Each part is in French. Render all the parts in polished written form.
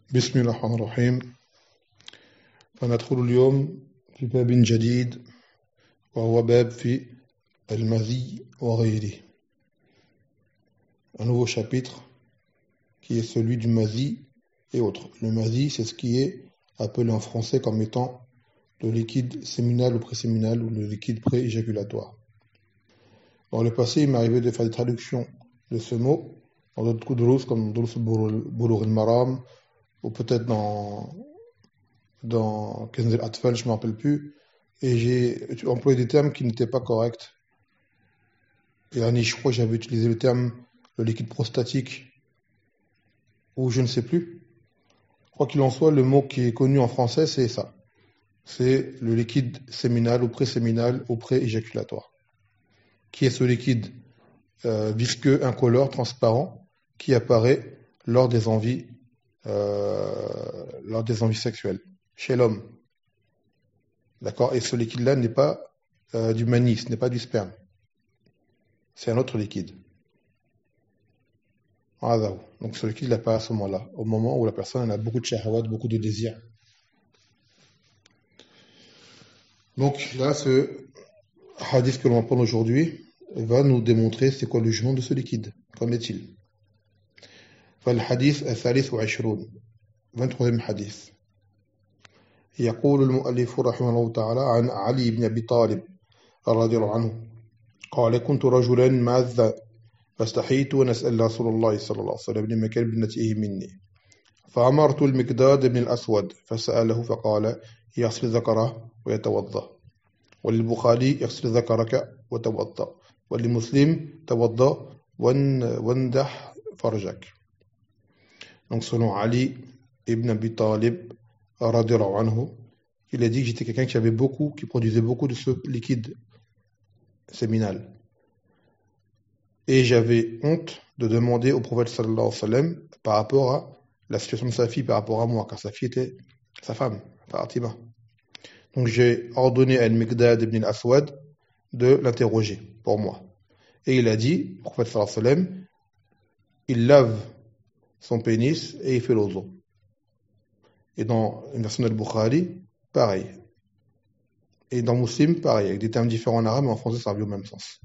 بسم الله الرحمن الرحيم فندخل اليوم في باب جديد وهو باب في المذي وغيره. Un nouveau chapitre qui est celui du mazi et autres. Le mazi, c'est ce qui est appelé en français comme étant le liquide séminal ou préséminal ou le liquide pré-éjaculatoire. Dans le passé, il m'est arrivé de faire des traductions de ce mot dans d'autres durus comme Durus Bulugh al-Maram ou peut-être dans Kanz al-Atfal, je ne me rappelle plus, et j'ai employé des termes qui n'étaient pas corrects. Et je crois que j'avais utilisé le terme le liquide prostatique, ou je ne sais plus. Quoi qu'il en soit, le mot qui est connu en français, c'est ça. C'est le liquide séminal ou pré-séminal ou pré-éjaculatoire, qui est ce liquide visqueux, incolore, transparent, qui apparaît lors des envies sexuelles, chez l'homme. D'accord? Et ce liquide-là n'est pas du mani, ce n'est pas du sperme. C'est un autre liquide. Donc ce liquide apparaît à ce moment-là, au moment où la personne a beaucoup de shahawat, beaucoup de désirs. Donc là, ce hadith que l'on va prendre aujourd'hui va nous démontrer c'est quoi le jugement de ce liquide. Qu'en est-il? فالحديث الثالث والعشرون 23e حديث. يقول المؤلف رحمه الله تعالى عن علي بن أبي طالب رضي الله عنه قال كنت رجلا ماذا فاستحيت أن أسأل رسول الله صلى الله عليه وسلم لمكان ابنته مني فأمرت المقداد بن الأسود فسأله فقال يغسل ذكره ويتوضأ وللبخاري يغسل ذكرك وتوضأ وللمسلم توضأ واندح فرجك. Donc selon Ali ibn Abi Talib radiyallahu anhu, il a dit que j'étais quelqu'un qui produisait beaucoup de ce liquide séminal. Et j'avais honte de demander au prophète sallallahu alayhi wa sallam par rapport à la situation de sa fille par rapport à moi, car sa fille était sa femme, Fatima. Donc j'ai ordonné à Al-Miqdad ibn al-Aswad de l'interroger pour moi. Et il a dit, le prophète sallallahu alayhi wa sallam, il lave son pénis et il fait l'ozo. Et dans une version de Bukhari, pareil. Et dans Muslim, pareil, avec des termes différents en arabe, mais en français, ça revient au même sens.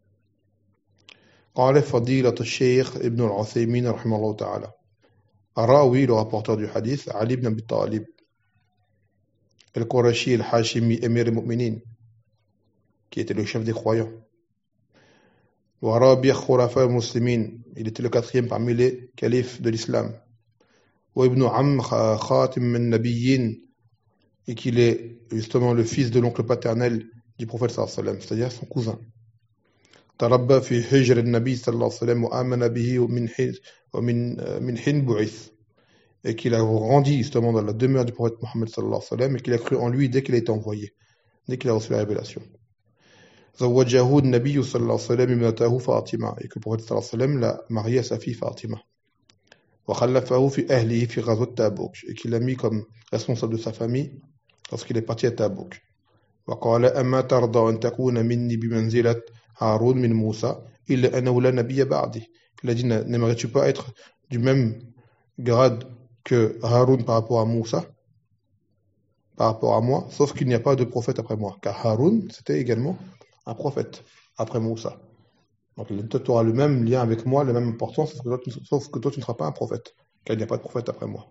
قال فضيلة الشيخ ابن العثيمين رحمه الله تعالى الراوي, le rapporteur du hadith, Ali ibn Abi Talib al-Qurashi al-Hashimi Emir al-Mu'minin, qui était le chef des croyants. Wa rabi' khulafa al-Muslimin, il était le quatrième parmi les califes de l'islam. Wa ibn Am Khatim al-Nabiyyin, et qu'il est justement le fils de l'oncle paternel du prophète sallallahu alayhi wa sallam, c'est-à-dire son cousin. تربى في حجر النبي صلى الله عليه وسلم وآمن به من حين بعث, et qu'il a grandi justement dans la demeure du prophète Mohammed sallallahu alayhi wa sallam et qu'il a cru en lui dès qu'il a été envoyé, dès qu'il a reçu la révélation. زوجه النبي صلى الله عليه وسلم ابنته فاطمة, et que le prophète sallallahu alayhi wa sallam l'a marié à sa fille Fatima. وخلفه في أهله في غزوة تبوك, et qu'il l'a mis comme responsable de sa famille lorsqu'il est parti à Tabouk. وقال أما ترضى أن تكون مني بمنزلة هارون من موسى إلا أنه لا نبي بعدي. Il a dit, n'aimerais-tu pas être du même grade que Haroun par rapport à Moussa, par rapport à moi, sauf qu'il n'y a pas de prophète après moi, car Haroun c'était également un prophète après Moussa. Donc toi tu auras le même lien avec moi, la même importance, sauf que toi tu ne seras pas un prophète, car il n'y a pas de prophète après moi.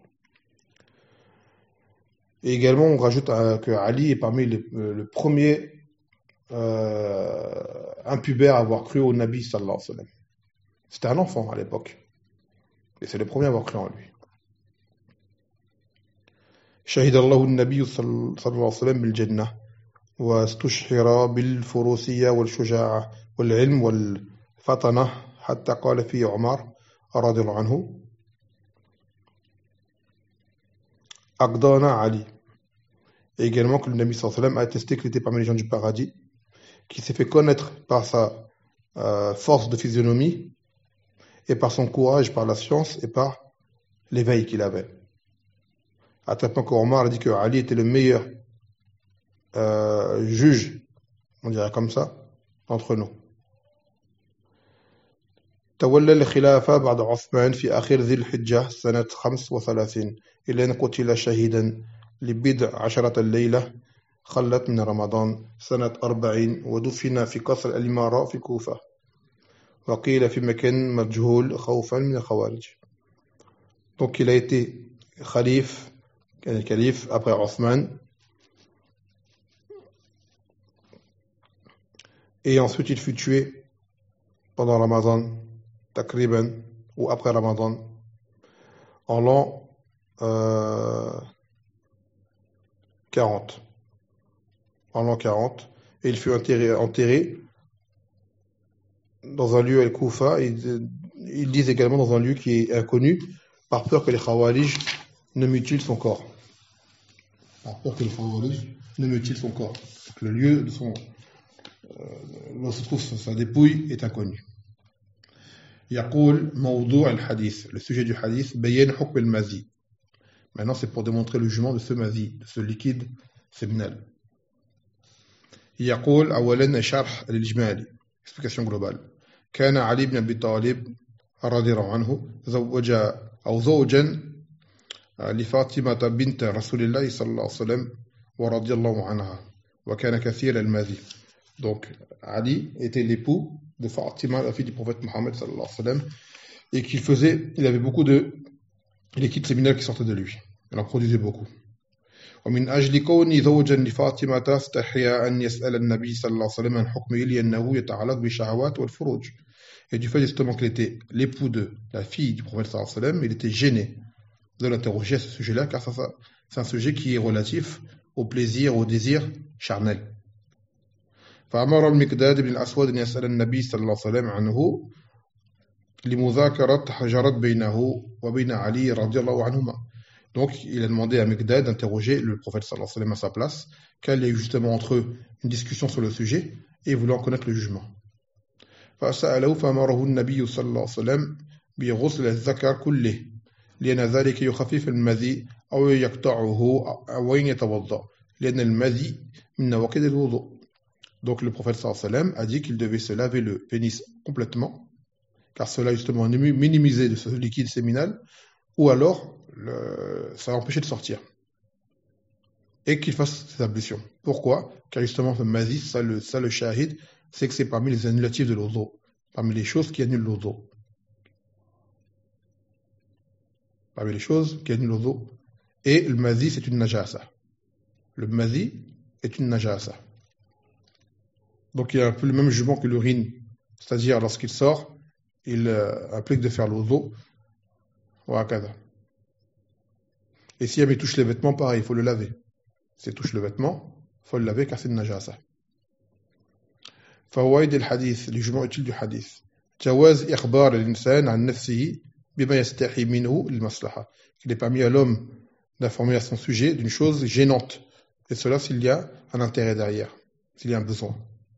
Et également on rajoute que Ali est parmi le premier impubère à avoir cru au Nabi sallallahu alayhi wa sallam. C'était un enfant à l'époque. Et c'est le premier à avoir cru en lui. شهد الله النبي صلى الله عليه وسلم بالجنة واستشهر بالفروسية والشجاعة والعلم والفطنة حتى قال فيه عمر رضي الله عنه أقضانا علي. Et également que le Nabi sallallahu alayhi wa sallam a attesté qu'il était parmi les gens du paradis, qui s'est fait connaître par sa force de physionomie et par son courage, par la science et par l'éveil qu'il avait. À tel point qu'Omar a dit que Ali était le meilleur juge, on dirait comme ça, entre nous. تولى الخلافة بعد عثمان في آخر ذي الحجة سنة 35 إلى أن قتل شهيدا لبضع عشرة الليلة خلت من رمضان سنة 40 ودفن في قصر الإمارة في الكوفة وقيل في مكان مجهول خوفا من الخوارج. Donc il a été calife après Othman et ensuite il fut tué pendant Ramadan Takriban ou après Ramadan en l'an 40 et il fut enterré dans un lieu al-Koufa. Ils disent également dans un lieu qui est inconnu par peur que les Khawarij ne mutilent son corps. Donc, le lieu de où se trouve sa dépouille est inconnu. يقول موضوع الحديث, le sujet du hadith, بيان حكم المذي. Maintenant, c'est pour démontrer le jugement de ce mazi, de ce liquide séminal. يقول أولا شرح الإجمالي, explication globale. كان علي بن أبي طالب رضي الله عنه زوجا لفاطمة بنت رسول الله صلى الله عليه وسلم ورضي الله عنها وكان كثير المذي. Donc Ali était l'époux de Fatima, la fille du prophète Mohammed sallallahu alayhi wa sallam, et il avait beaucoup de liquide séminal qui sortait de lui. Il en produisait beaucoup. ومن أجل كوني زوجا لفاطمة استحيا أن يسأل النبي صلى الله عليه وسلم عن حكمه لأنه يتعلق بالشهوات والفروج. Et du fait justement qu'il était l'époux de la fille du prophète sallallahu alayhi wa sallam, il était gêné de l'interroger à ce sujet-là, car c'est un sujet qui est relatif au plaisir, au désir charnel. فأمر المقداد بن الأسود أن يسأل النبي صلى الله عليه وسلم عنه لمذاكرة جرت بينه وبين علي رضي الله عنهما. Donc il a demandé à Miqdad d'interroger le prophète sallallahu alayhi wa sallam à sa place, car il y a eu justement entre eux une discussion sur le sujet et il voulait en connaître le jugement. فسأله فأمره النبي صلى الله عليه وسلم بغسل الذكر كله لأن ذلك يخفف المذي أو يقطعه أو يتوضأ لأن المذي من نواقض الوضوء. Donc le prophète sallallahu alayhi wa sallam a dit qu'il devait se laver le pénis complètement, car cela justement minimisait de ce liquide séminal, ou alors ça empêchait de sortir. Et qu'il fasse ses ablutions. Pourquoi? Car justement, le mazi, ça le shahid, c'est que c'est parmi les annulatifs de l'ozo, parmi les choses qui annulent l'ozo. Parmi les choses qui annulent l'ozo. Et le mazi, c'est une najasa. Le mazi est une najasa. Donc il y a un peu le même jugement que l'urine. C'est-à-dire, lorsqu'il sort, il implique de faire l'ozo. Et si il touche les vêtements, pareil, il faut le laver. S'il touche le vêtement, il faut le laver car c'est une najasa. فوائد الحديث, les jugements utiles du hadith. جواز إخبار الإنسان عن نفسه بما يستحي منه للمصلحة. Il est permis à l'homme d'informer à son sujet d'une chose gênante. Et cela s'il y a un intérêt derrière, s'il y a un besoin.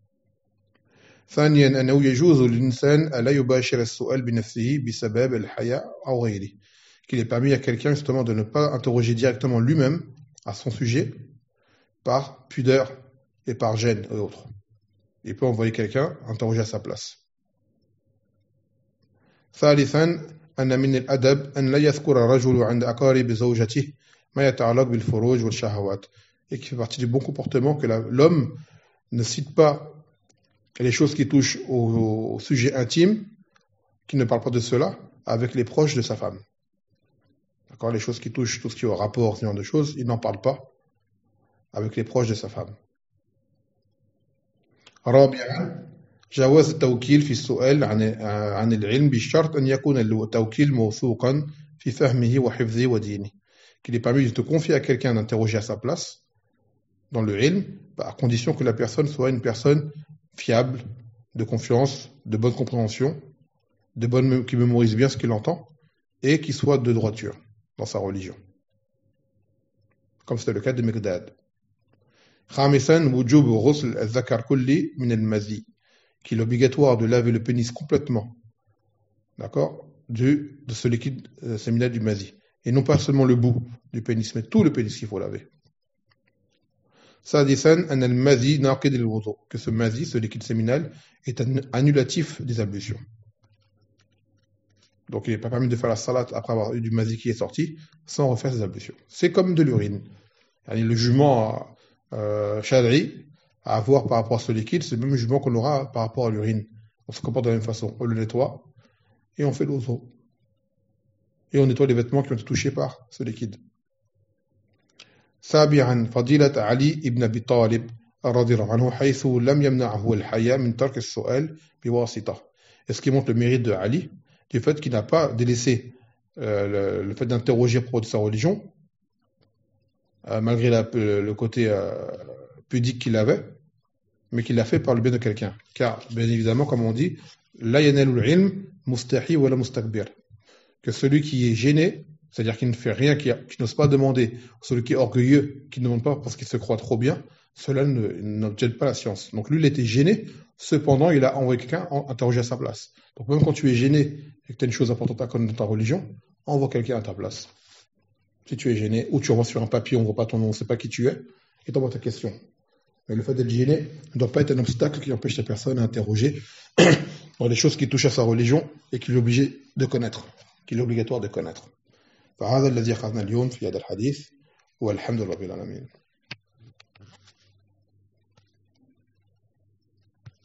ثانيا أنه يجوز للإنسان ألا يباشر السؤال بنفسه بسبب الحياء أو غيره. Qu'il est permis à quelqu'un justement de ne pas interroger directement lui-même à son sujet par pudeur et par gêne et autres. Il peut envoyer quelqu'un interroger à sa place. ثالثا أن من الأدب أن لا يذكر الرجل عند أقارب زوجته ما يتعلق بالفروج والشهوات. Et qui fait partie du bon comportement que l'homme ne cite pas les choses qui touchent au sujet intime, qui ne parle pas de cela, avec les proches de sa femme. D'accord, les choses qui touchent tout ce qui est au rapport, ce genre de choses, il n'en parle pas avec les proches de sa femme. رابعا جواز التوكيل في السؤال عن العلم بشرط أن يكون التوكيل موثوقا في فهمه وحفظه ودينه. Qu'il est permis de te confier à quelqu'un d'interroger à sa place dans le ilm, à condition que la personne soit une personne fiable, de confiance, de bonne compréhension, qui mémorise bien ce qu'il entend et qui soit de droiture dans sa religion. Comme c'était le cas de Miqdad. خامسا وجوب غسل الذكر كلي من المذي, qu'il est obligatoire de laver le pénis complètement, d'accord, de ce liquide séminal du mazi, et non pas seulement le bout du pénis, mais tout le pénis qu'il faut laver. سادسا أن المذي ناقض الوضوء, que ce mazi, ce liquide séminal, est annulatif des ablutions. Donc il n'est pas permis de faire la salat après avoir eu du mazi qui est sorti sans refaire ses ablutions. C'est comme de l'urine. Le jugement shadri à avoir par rapport à ce liquide, c'est le même jugement qu'on aura par rapport à l'urine. On se comporte de la même façon. On le nettoie et on fait l'autre. Et on nettoie les vêtements qui ont été touchés par ce liquide. سابعا فضيلة علي بن أبي طالب رضي الله عنه حيث لم يمنعه الحياء من ترك السؤال بواسطة. Et ce qui montre le mérite de Ali, du fait qu'il n'a pas délaissé le fait d'interroger à propos de sa religion, malgré le côté pudique qu'il avait, mais qu'il l'a fait par le bien de quelqu'un. Car, bien évidemment, comme on dit, la yanalul ilm mustahi wala mustakbir. Que celui qui est gêné, c'est-à-dire qui ne fait rien, qui n'ose pas demander, celui qui est orgueilleux, qui ne demande pas parce qu'il se croit trop bien, cela n'obtient pas la science. Donc lui, il était gêné, cependant, il a envoyé quelqu'un interroger à sa place. Donc même quand tu es gêné et que tu as une chose importante à connaître dans ta religion, envoie quelqu'un à ta place. Si tu es gêné, ou tu envoies sur un papier, on ne voit pas ton nom, on ne sait pas qui tu es, et t'envoies ta question. Mais le fait d'être gêné ne doit pas être un obstacle qui empêche la personne à interroger dans les choses qui touchent à sa religion et qu'il est obligé de connaître, qu'il est obligatoire de connaître. فهذا الذي أخذنا اليوم في هذا الحديث والحمد لله رب العالمين.